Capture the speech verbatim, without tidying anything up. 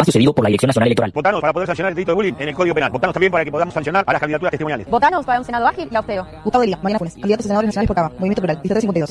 sucedido por la Dirección Nacional Electoral. Votanos para poder sancionar el delito de bullying en el Código Penal. Votanos también para que podamos sancionar a las candidaturas testimoniales. Votanos para un Senado ágil y austero. Gustavo Delia, Mariana Funes, candidatos a senadores nacionales por Cava, Movimiento Plural, Distrito cincuenta y dos.